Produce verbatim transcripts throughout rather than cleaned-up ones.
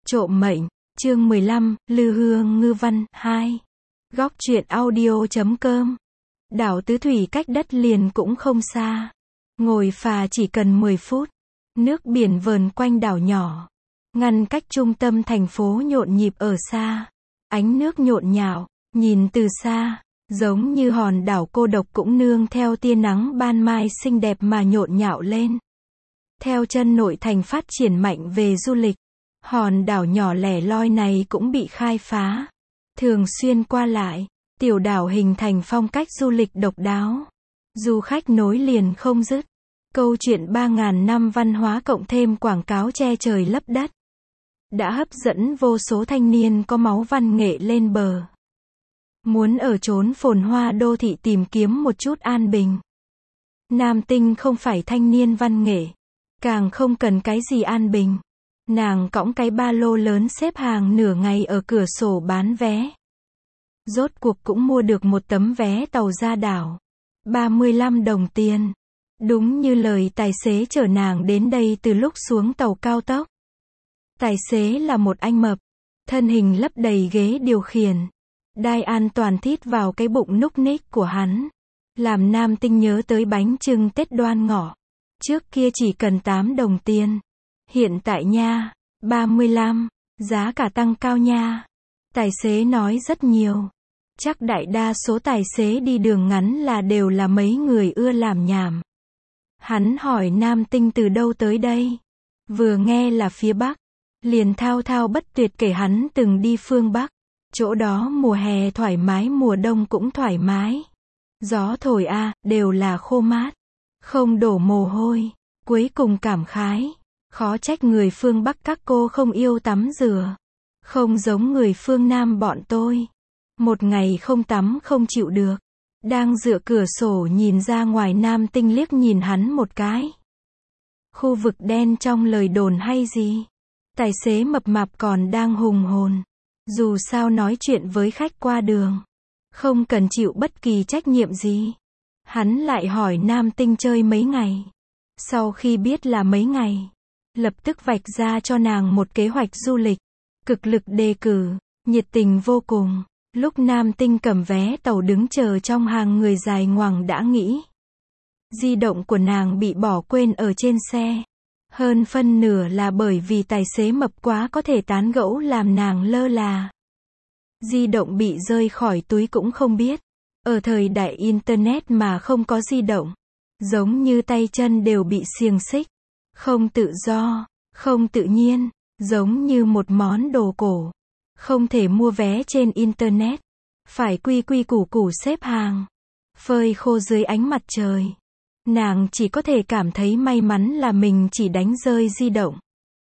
Trộm mệnh, chương mười lăm, Lư Hương Ngư Văn, hai. Góc truyện audio.com. Đảo Tứ Thủy cách đất liền cũng không xa. Ngồi phà chỉ cần mười phút. Nước biển vờn quanh đảo nhỏ. Ngăn cách trung tâm thành phố nhộn nhịp ở xa. Ánh nước nhộn nhạo, nhìn từ xa, giống như hòn đảo cô độc cũng nương theo tia nắng ban mai xinh đẹp mà nhộn nhạo lên. Theo chân nội thành phát triển mạnh về du lịch, hòn đảo nhỏ lẻ loi này cũng bị khai phá. Thường xuyên qua lại, tiểu đảo hình thành phong cách du lịch độc đáo. Du khách nối liền không dứt. Câu chuyện ba ngàn năm văn hóa cộng thêm quảng cáo che trời lấp đất đã hấp dẫn vô số thanh niên có máu văn nghệ lên bờ. Muốn ở chốn phồn hoa đô thị tìm kiếm một chút an bình. Nam Tinh không phải thanh niên văn nghệ, càng không cần cái gì an bình. Nàng cõng cái ba lô lớn xếp hàng nửa ngày ở cửa sổ bán vé. Rốt cuộc cũng mua được một tấm vé tàu ra đảo. ba mươi lăm đồng tiền. Đúng như lời tài xế chở nàng đến đây từ lúc xuống tàu cao tốc. Tài xế là một anh mập, thân hình lấp đầy ghế điều khiển. Đai an toàn thít vào cái bụng núc ních của hắn. Làm Nam Tinh nhớ tới bánh chưng Tết Đoan Ngọ. Trước kia chỉ cần tám đồng tiền. Hiện tại nha, ba mươi lăm, giá cả tăng cao nha. Tài xế nói rất nhiều. Chắc đại đa số tài xế đi đường ngắn là đều là mấy người ưa làm nhảm. Hắn hỏi Nam Tinh từ đâu tới đây. Vừa nghe là phía Bắc, liền thao thao bất tuyệt kể hắn từng đi phương Bắc. Chỗ đó mùa hè thoải mái, mùa đông cũng thoải mái. Gió thổi a, à, đều là khô mát. Không đổ mồ hôi. Cuối cùng cảm khái. Khó trách người phương Bắc các cô không yêu tắm rửa. Không giống người phương Nam bọn tôi. Một ngày không tắm không chịu được. Đang dựa cửa sổ nhìn ra ngoài, Nam Tinh liếc nhìn hắn một cái. Khu vực đen trong lời đồn hay gì? Tài xế mập mạp còn đang hùng hồn. Dù sao nói chuyện với khách qua đường, không cần chịu bất kỳ trách nhiệm gì. Hắn lại hỏi Nam Tinh chơi mấy ngày. Sau khi biết là mấy ngày, lập tức vạch ra cho nàng một kế hoạch du lịch. Cực lực đề cử, nhiệt tình vô cùng. Lúc Nam Tinh cầm vé tàu đứng chờ trong hàng người dài ngoằng đã nghĩ. Di động của nàng bị bỏ quên ở trên xe. Hơn phân nửa là bởi vì tài xế mập quá có thể tán gẫu làm nàng lơ là. Di động bị rơi khỏi túi cũng không biết. Ở thời đại Internet mà không có di động, giống như tay chân đều bị xiềng xích. Không tự do, không tự nhiên, giống như một món đồ cổ. Không thể mua vé trên Internet. Phải quy quy củ củ xếp hàng. Phơi khô dưới ánh mặt trời. Nàng chỉ có thể cảm thấy may mắn là mình chỉ đánh rơi di động.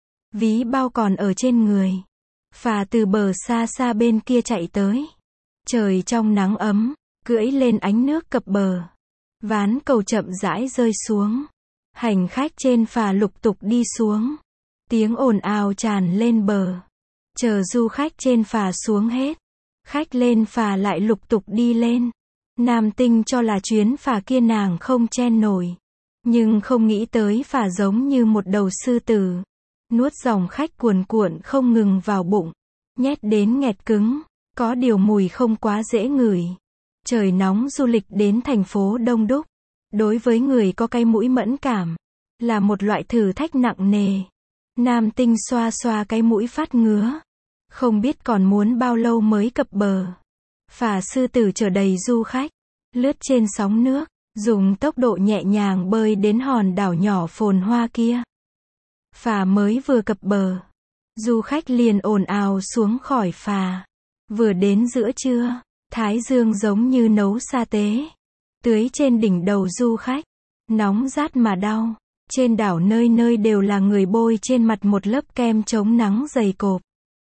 Ví bao còn ở trên người. Phà từ bờ xa xa bên kia chạy tới. Trời trong nắng ấm, cưỡi lên ánh nước cập bờ. Ván cầu chậm rãi rơi xuống. Hành khách trên phà lục tục đi xuống. Tiếng ồn ào tràn lên bờ. Chờ du khách trên phà xuống hết. Khách lên phà lại lục tục đi lên. Nam Tinh cho là chuyến phà kia nàng không chen nổi. Nhưng không nghĩ tới phà giống như một đầu sư tử. Nuốt dòng khách cuồn cuộn không ngừng vào bụng. Nhét đến nghẹt cứng. Có điều mùi không quá dễ ngửi. Trời nóng, du lịch đến thành phố đông đúc. Đối với người có cái mũi mẫn cảm, là một loại thử thách nặng nề. Nam Tinh xoa xoa cái mũi phát ngứa. Không biết còn muốn bao lâu mới cập bờ. Phà sư tử chở đầy du khách. Lướt trên sóng nước. Dùng tốc độ nhẹ nhàng bơi đến hòn đảo nhỏ phồn hoa kia. Phà mới vừa cập bờ. Du khách liền ồn ào xuống khỏi phà. Vừa đến giữa trưa, thái dương giống như nấu sa tế. Tưới trên đỉnh đầu du khách. Nóng rát mà đau. Trên đảo nơi nơi đều là người bôi trên mặt một lớp kem chống nắng dày cộp.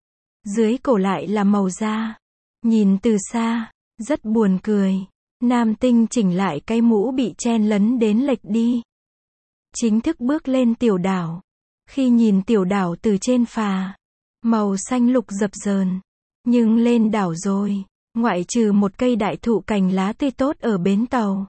Dưới cổ lại là màu da. Nhìn từ xa, rất buồn cười. Nam Tinh chỉnh lại cái mũ bị chen lấn đến lệch đi. Chính thức bước lên tiểu đảo. Khi nhìn tiểu đảo từ trên phà, màu xanh lục dập dờn. Nhưng lên đảo rồi, ngoại trừ một cây đại thụ cành lá tươi tốt ở bến tàu.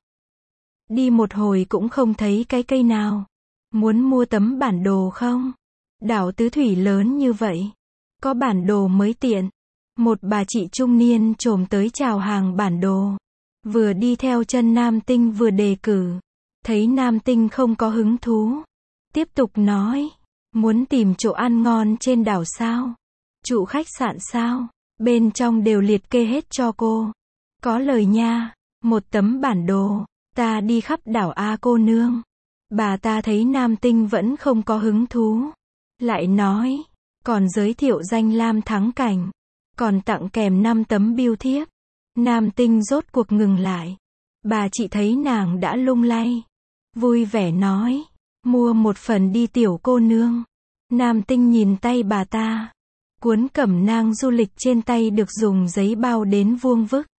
Đi một hồi cũng không thấy cái cây nào. Muốn mua tấm bản đồ không? Đảo Tứ Thủy lớn như vậy. có bản đồ mới tiện. Một bà chị trung niên trồm tới chào hàng bản đồ. Vừa đi theo chân Nam Tinh vừa đề cử. Thấy Nam Tinh không có hứng thú. Tiếp tục nói. Muốn tìm chỗ ăn ngon trên đảo sao? Trụ khách sạn sao? Bên trong đều liệt kê hết cho cô. Có lời nha. Một tấm bản đồ. Ta đi khắp đảo A cô nương. Bà ta thấy Nam Tinh vẫn không có hứng thú. Lại nói. Còn giới thiệu danh lam thắng cảnh. Còn tặng kèm năm tấm bưu thiếp. Nam Tinh rốt cuộc ngừng lại. Bà chị thấy nàng đã lung lay. Vui vẻ nói. Mua một phần đi tiểu cô nương. Nam Tinh nhìn tay bà ta. Cuốn cẩm nang du lịch trên tay được dùng giấy bao đến vuông vức.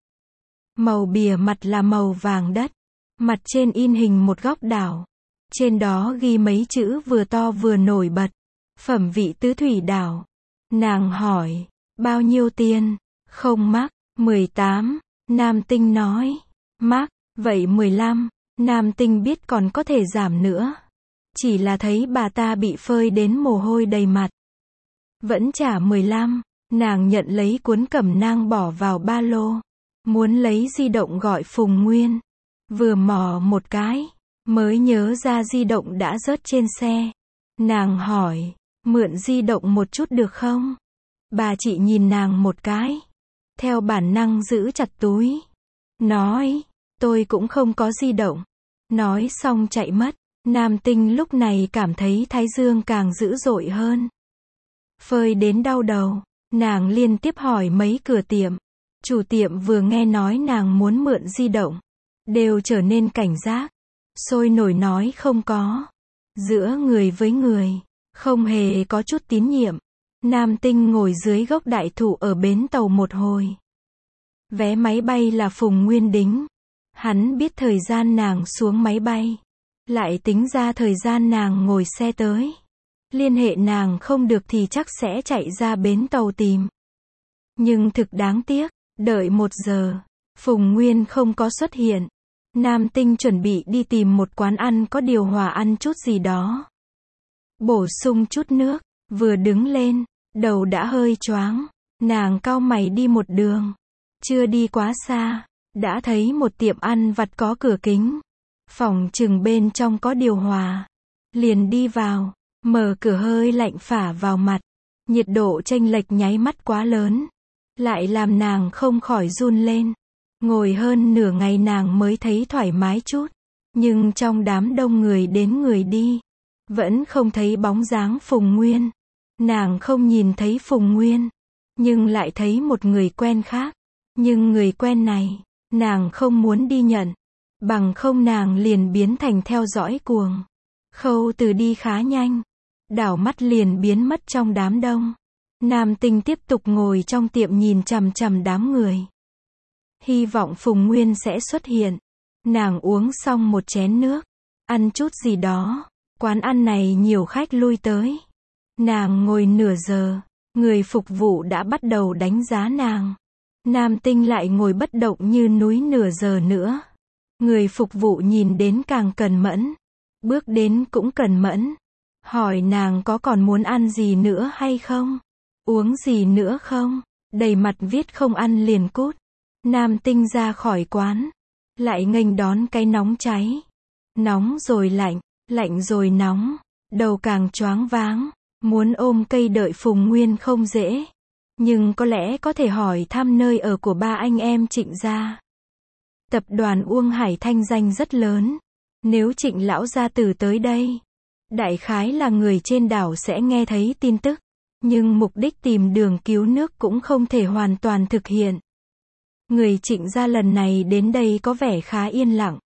Màu bìa mặt là màu vàng đất. Mặt trên in hình một góc đảo. Trên đó ghi mấy chữ vừa to vừa nổi bật. Phẩm vị tứ thủy đảo. Nàng hỏi. Bao nhiêu tiền? Không mắc. mười tám. Nam Tinh nói. Mắc. Vậy mười lăm. Nam Tinh biết còn có thể giảm nữa. Chỉ là thấy bà ta bị phơi đến mồ hôi đầy mặt. Vẫn trả mười lăm. Nàng nhận lấy cuốn cẩm nang bỏ vào ba lô. Muốn lấy di động gọi Phùng Nguyên. Vừa mò một cái. Mới nhớ ra di động đã rớt trên xe. Nàng hỏi. Mượn di động một chút được không? Bà chị nhìn nàng một cái. Theo bản năng giữ chặt túi. Nói. Tôi cũng không có di động. Nói xong chạy mất. Nam Tinh lúc này cảm thấy thái dương càng dữ dội hơn. Phơi đến đau đầu. Nàng liên tiếp hỏi mấy cửa tiệm. Chủ tiệm vừa nghe nói nàng muốn mượn di động. Đều trở nên cảnh giác. Sôi nổi nói không có. Giữa người với người. Không hề có chút tín nhiệm. Nam Tinh ngồi dưới gốc đại thụ ở bến tàu một hồi. Vé máy bay là Phùng Nguyên đính. Hắn biết thời gian nàng xuống máy bay. Lại tính ra thời gian nàng ngồi xe tới. Liên hệ nàng không được thì chắc sẽ chạy ra bến tàu tìm. Nhưng thực đáng tiếc, đợi một giờ, Phùng Nguyên không có xuất hiện. Nam Tinh chuẩn bị đi tìm một quán ăn có điều hòa ăn chút gì đó. Bổ sung chút nước, vừa đứng lên, đầu đã hơi choáng. Nàng cau mày đi một đường. Chưa đi quá xa, đã thấy một tiệm ăn vặt có cửa kính. Phòng chừng bên trong có điều hòa. Liền đi vào, mở cửa hơi lạnh phả vào mặt. Nhiệt độ chênh lệch nháy mắt quá lớn. Lại làm nàng không khỏi run lên. Ngồi hơn nửa ngày nàng mới thấy thoải mái chút. Nhưng trong đám đông người đến người đi. Vẫn không thấy bóng dáng Phùng Nguyên. Nàng không nhìn thấy Phùng Nguyên. Nhưng lại thấy một người quen khác. Nhưng người quen này, nàng không muốn đi nhận. Bằng không nàng liền biến thành theo dõi cuồng. Khâu Từ đi khá nhanh. Đảo mắt liền biến mất trong đám đông. Nam Tinh tiếp tục ngồi trong tiệm nhìn chằm chằm đám người. Hy vọng Phùng Nguyên sẽ xuất hiện. Nàng uống xong một chén nước. Ăn chút gì đó. Quán ăn này nhiều khách lui tới. Nàng ngồi nửa giờ. Người phục vụ đã bắt đầu đánh giá nàng. Nam Tinh lại ngồi bất động như núi nửa giờ nữa. Người phục vụ nhìn đến càng cần mẫn. Bước đến cũng cần mẫn. Hỏi nàng có còn muốn ăn gì nữa hay không? Uống gì nữa không? Đầy mặt viết không ăn liền cút. Nam Tinh ra khỏi quán. Lại nghênh đón cái nóng cháy. Nóng rồi lạnh, lạnh rồi nóng. Đầu càng choáng váng. Muốn ôm cây đợi Phùng Nguyên không dễ. Nhưng có lẽ có thể hỏi thăm nơi ở của ba anh em Trịnh gia. Tập đoàn Uông Hải thanh danh rất lớn. Nếu Trịnh lão gia tử tới đây, đại khái là người trên đảo sẽ nghe thấy tin tức. Nhưng mục đích tìm đường cứu nước cũng không thể hoàn toàn thực hiện. Người Trịnh gia lần này đến đây có vẻ khá yên lặng.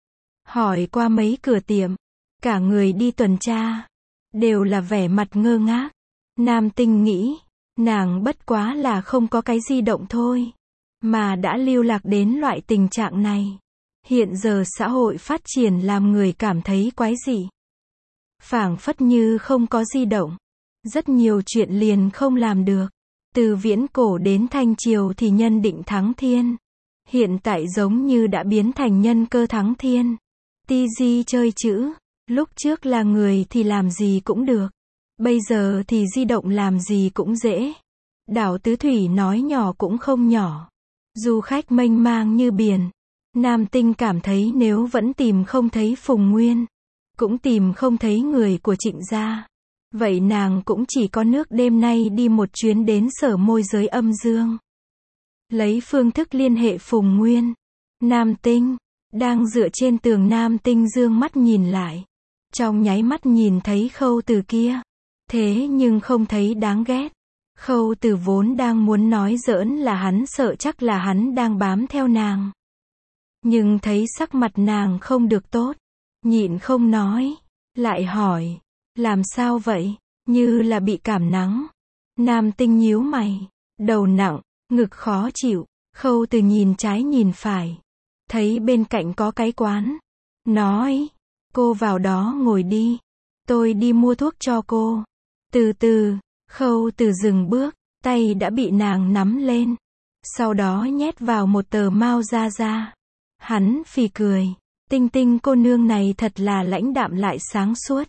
Hỏi qua mấy cửa tiệm, cả người đi tuần tra, đều là vẻ mặt ngơ ngác. Nam Tinh nghĩ, nàng bất quá là không có cái di động thôi. Mà đã lưu lạc đến loại tình trạng này. Hiện giờ xã hội phát triển làm người cảm thấy quái dị. Phảng phất như không có di động. Rất nhiều chuyện liền không làm được. Từ viễn cổ đến thanh triều thì nhân định thắng thiên. Hiện tại giống như đã biến thành nhân cơ thắng thiên. Ti di chơi chữ. Lúc trước là người thì làm gì cũng được. Bây giờ thì di động làm gì cũng dễ. Đảo Tứ Thủy nói nhỏ cũng không nhỏ. Du khách mênh mang như biển. Nam Tinh cảm thấy nếu vẫn tìm không thấy Phùng Nguyên, cũng tìm không thấy người của Trịnh gia, vậy nàng cũng chỉ có nước đêm nay đi một chuyến đến sở môi giới âm dương. Lấy phương thức liên hệ Phùng Nguyên. Nam Tinh đang dựa trên tường. Nam Tinh dương mắt nhìn lại. Trong nháy mắt nhìn thấy Khâu Từ kia. Thế nhưng không thấy đáng ghét. Khâu Từ vốn đang muốn nói giỡn là hắn sợ chắc là hắn đang bám theo nàng. Nhưng thấy sắc mặt nàng không được tốt, nhịn không nói, lại hỏi, làm sao vậy, như là bị cảm nắng. Nam Tinh nhíu mày, đầu nặng, ngực khó chịu. Khâu Từ nhìn trái nhìn phải, thấy bên cạnh có cái quán, nói, cô vào đó ngồi đi, tôi đi mua thuốc cho cô. Từ từ, Khâu Từ dừng bước, tay đã bị nàng nắm lên, sau đó nhét vào một tờ mao ra ra. Hắn phì cười, Tinh Tinh cô nương này thật là lãnh đạm lại sáng suốt.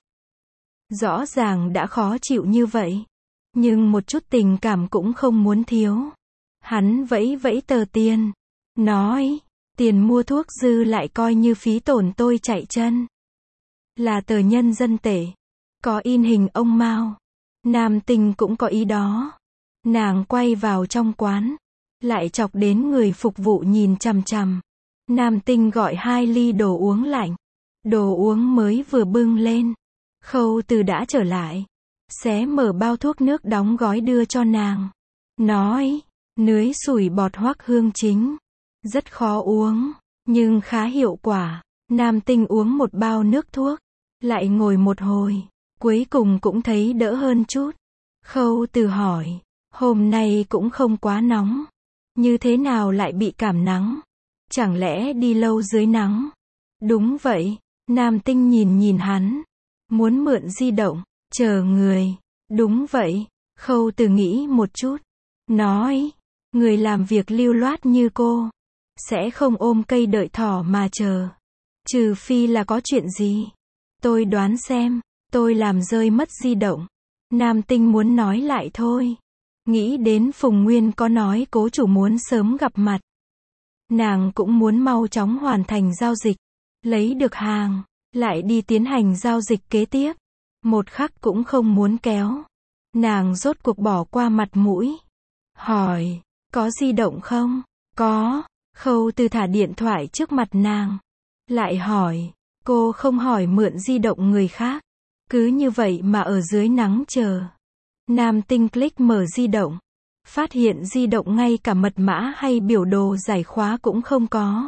Rõ ràng đã khó chịu như vậy, nhưng một chút tình cảm cũng không muốn thiếu. Hắn vẫy vẫy tờ tiền, nói, tiền mua thuốc dư lại coi như phí tổn tôi chạy chân. Là tờ nhân dân tệ, có in hình ông Mao. Nam Tinh cũng có ý đó. Nàng quay vào trong quán, lại chọc đến người phục vụ nhìn chằm chằm. Nam Tinh gọi hai ly đồ uống lạnh. Đồ uống mới vừa bưng lên, Khâu Từ đã trở lại, xé mở bao thuốc nước đóng gói đưa cho nàng. Nói, nưới sủi bọt hoắc hương chính. Rất khó uống, nhưng khá hiệu quả. Nam Tinh uống một bao nước thuốc, lại ngồi một hồi, cuối cùng cũng thấy đỡ hơn chút. Khâu Từ hỏi, hôm nay cũng không quá nóng, như thế nào lại bị cảm nắng? Chẳng lẽ đi lâu dưới nắng? Đúng vậy. Nam Tinh nhìn nhìn hắn, muốn mượn di động, chờ người. Đúng vậy. Khâu Từ nghĩ một chút, nói, người làm việc lưu loát như cô, sẽ không ôm cây đợi thỏ mà chờ. Trừ phi là có chuyện gì. Tôi đoán xem, tôi làm rơi mất di động. Nam Tinh muốn nói lại thôi. Nghĩ đến Phùng Nguyên có nói cố chủ muốn sớm gặp mặt. Nàng cũng muốn mau chóng hoàn thành giao dịch, lấy được hàng, lại đi tiến hành giao dịch kế tiếp. Một khắc cũng không muốn kéo. Nàng rốt cuộc bỏ qua mặt mũi. Hỏi, có di động không? Có. Khâu Từ thả điện thoại trước mặt nàng. Lại hỏi, cô không hỏi mượn di động người khác. Cứ như vậy mà ở dưới nắng chờ. Nam Tinh click mở di động. Phát hiện di động ngay cả mật mã hay biểu đồ giải khóa cũng không có.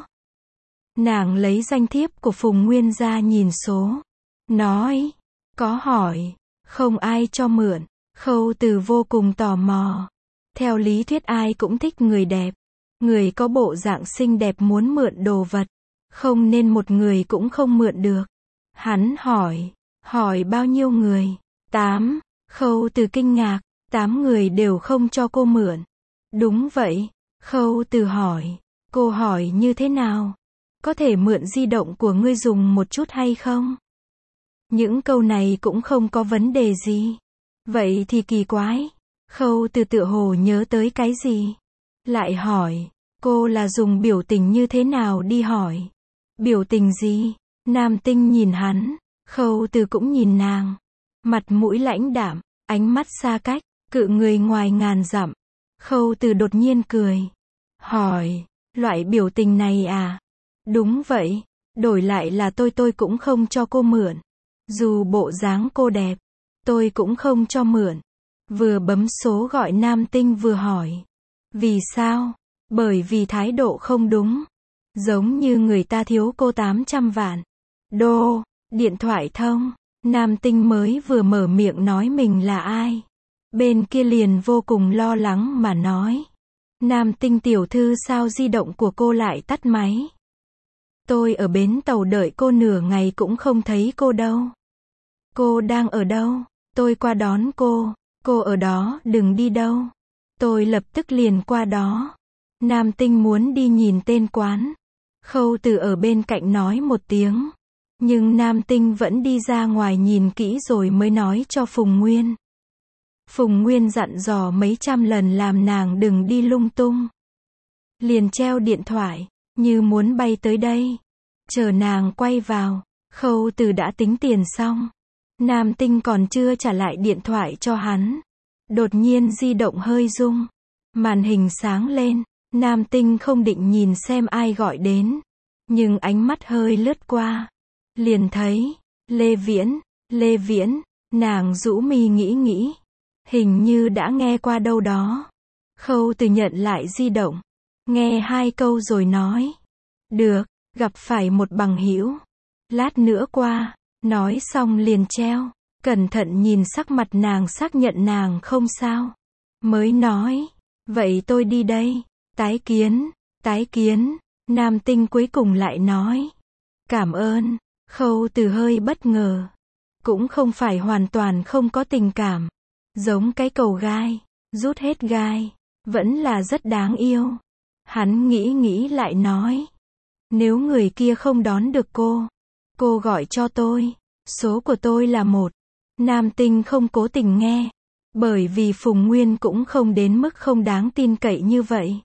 Nàng lấy danh thiếp của Phùng Nguyên ra nhìn số. Nói, có hỏi, không ai cho mượn. Khâu Từ vô cùng tò mò. Theo lý thuyết ai cũng thích người đẹp. Người có bộ dạng xinh đẹp muốn mượn đồ vật, không nên một người cũng không mượn được. Hắn hỏi, hỏi bao nhiêu người? Tám. Khâu Từ kinh ngạc, tám người đều không cho cô mượn. Đúng vậy. Khâu Từ hỏi, cô hỏi như thế nào? Có thể mượn di động của ngươi dùng một chút hay không? Những câu này cũng không có vấn đề gì. Vậy thì kỳ quái. Khâu Từ tựa hồ nhớ tới cái gì. Lại hỏi, cô là dùng biểu tình như thế nào đi hỏi? Biểu tình gì? Nam Tinh nhìn hắn, Khâu Từ cũng nhìn nàng. Mặt mũi lãnh đạm, ánh mắt xa cách, cự người ngoài ngàn dặm. Khâu Từ đột nhiên cười. Hỏi, loại biểu tình này à? Đúng vậy, đổi lại là tôi tôi cũng không cho cô mượn. Dù bộ dáng cô đẹp, tôi cũng không cho mượn. Vừa bấm số gọi Nam Tinh vừa hỏi. Vì sao? Bởi vì thái độ không đúng. Giống như người ta thiếu cô tám trăm vạn. Đô, điện thoại thông. Nam Tinh mới vừa mở miệng nói mình là ai. Bên kia liền vô cùng lo lắng mà nói. Nam Tinh tiểu thư sao di động của cô lại tắt máy? Tôi ở bến tàu đợi cô nửa ngày cũng không thấy cô đâu. Cô đang ở đâu? Tôi qua đón cô. Cô ở đó, đừng đi đâu. Tôi lập tức liền qua đó. Nam Tinh muốn đi nhìn tên quán. Khâu Từ ở bên cạnh nói một tiếng. Nhưng Nam Tinh vẫn đi ra ngoài nhìn kỹ rồi mới nói cho Phùng Nguyên. Phùng Nguyên dặn dò mấy trăm lần làm nàng đừng đi lung tung. Liền treo điện thoại, như muốn bay tới đây. Chờ nàng quay vào, Khâu Từ đã tính tiền xong. Nam Tinh còn chưa trả lại điện thoại cho hắn. Đột nhiên di động hơi rung. Màn hình sáng lên. Nam Tinh không định nhìn xem ai gọi đến. Nhưng ánh mắt hơi lướt qua. Liền thấy, Lê Viễn, Lê Viễn, nàng rũ mi nghĩ nghĩ. Hình như đã nghe qua đâu đó. Khâu Từ nhận lại di động. Nghe hai câu rồi nói. Được, gặp phải một bằng hữu. Lát nữa qua. Nói xong liền treo. Cẩn thận nhìn sắc mặt nàng xác nhận nàng không sao. Mới nói. Vậy tôi đi đây. Tái kiến, tái kiến. Nam Tinh cuối cùng lại nói. Cảm ơn. Khâu Từ hơi bất ngờ. Cũng không phải hoàn toàn không có tình cảm. Giống cái cầu gai. Rút hết gai. Vẫn là rất đáng yêu. Hắn nghĩ nghĩ lại nói. Nếu người kia không đón được cô. Cô gọi cho tôi. Số của tôi là một. Nam Tinh không cố tình nghe. Bởi vì Phùng Nguyên cũng không đến mức không đáng tin cậy như vậy.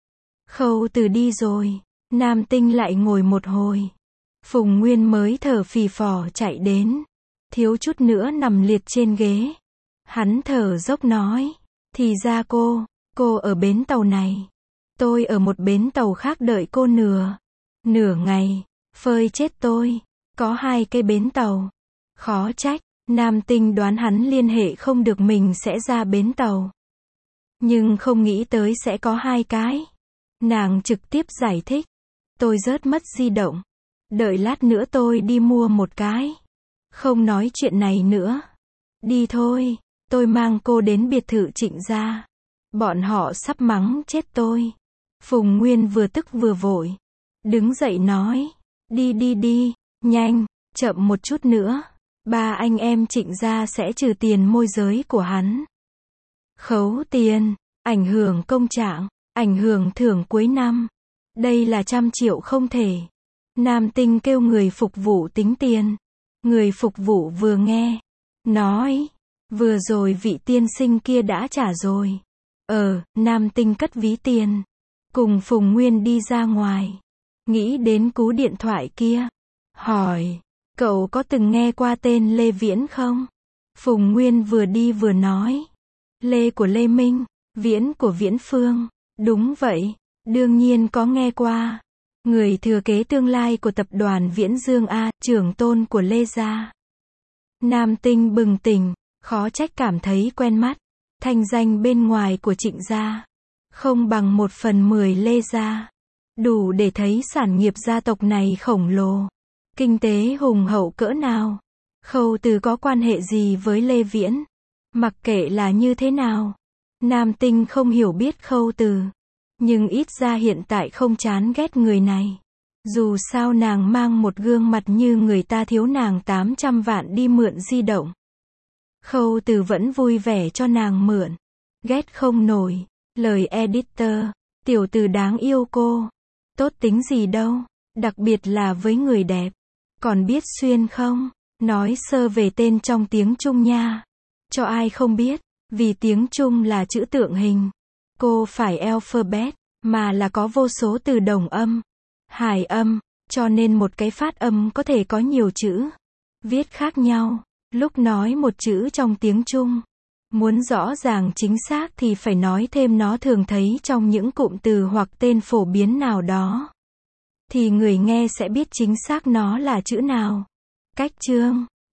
Khâu Từ đi rồi. Nam Tinh lại ngồi một hồi. Phùng Nguyên mới thở phì phò chạy đến. Thiếu chút nữa nằm liệt trên ghế. Hắn thở dốc nói. Thì ra cô, cô ở bến tàu này. Tôi ở một bến tàu khác đợi cô nửa. Nửa ngày. Phơi chết tôi. Có hai cái bến tàu. Khó trách. Nam Tinh đoán hắn liên hệ không được mình sẽ ra bến tàu. Nhưng không nghĩ tới sẽ có hai cái. Nàng trực tiếp giải thích. Tôi rớt mất di động. Đợi lát nữa tôi đi mua một cái. Không nói chuyện này nữa. Đi thôi. Tôi mang cô đến biệt thự Trịnh gia. Bọn họ sắp mắng chết tôi. Phùng Nguyên vừa tức vừa vội. Đứng dậy nói. Đi đi đi. Nhanh. Chậm một chút nữa. Ba anh em Trịnh gia sẽ trừ tiền môi giới của hắn. Khấu tiền. Ảnh hưởng công trạng. Ảnh hưởng thưởng cuối năm. Đây là trăm triệu không thể. Nam Tinh kêu người phục vụ tính tiền. Người phục vụ vừa nghe. Nói. Vừa rồi vị tiên sinh kia đã trả rồi. Ờ, Nam Tinh cất ví tiền. Cùng Phùng Nguyên đi ra ngoài. Nghĩ đến cú điện thoại kia. Hỏi. Cậu có từng nghe qua tên Lê Viễn không? Phùng Nguyên vừa đi vừa nói. Lê của Lê Minh. Viễn của Viễn Phương. Đúng vậy. Đương nhiên có nghe qua. Người thừa kế tương lai của tập đoàn Viễn Dương A, trưởng tôn của Lê gia. Nam Tinh bừng tỉnh. Khó trách cảm thấy quen mắt. Thanh danh bên ngoài của Trịnh gia. Không bằng một phần mười Lê gia. Đủ để thấy sản nghiệp gia tộc này khổng lồ. Kinh tế hùng hậu cỡ nào. Khâu Từ có quan hệ gì với Lê Viễn. Mặc kệ là như thế nào. Nam Tinh không hiểu biết Khâu Từ. Nhưng ít ra hiện tại không chán ghét người này. Dù sao nàng mang một gương mặt như người ta thiếu nàng tám trăm vạn đi mượn di động. Khâu Từ vẫn vui vẻ cho nàng mượn. Ghét không nổi. Lời editor. Tiểu Từ đáng yêu cô. Tốt tính gì đâu. Đặc biệt là với người đẹp. Còn biết xuyên không? Nói sơ về tên trong tiếng Trung nha. Cho ai không biết. Vì tiếng Trung là chữ tượng hình. Cô phải alphabet. Mà là có vô số từ đồng âm. Hài âm. Cho nên một cái phát âm có thể có nhiều chữ. Viết khác nhau. Lúc nói một chữ trong tiếng Trung. Muốn rõ ràng chính xác thì phải nói thêm nó thường thấy trong những cụm từ hoặc tên phổ biến nào đó. Thì người nghe sẽ biết chính xác nó là chữ nào. Cách chương.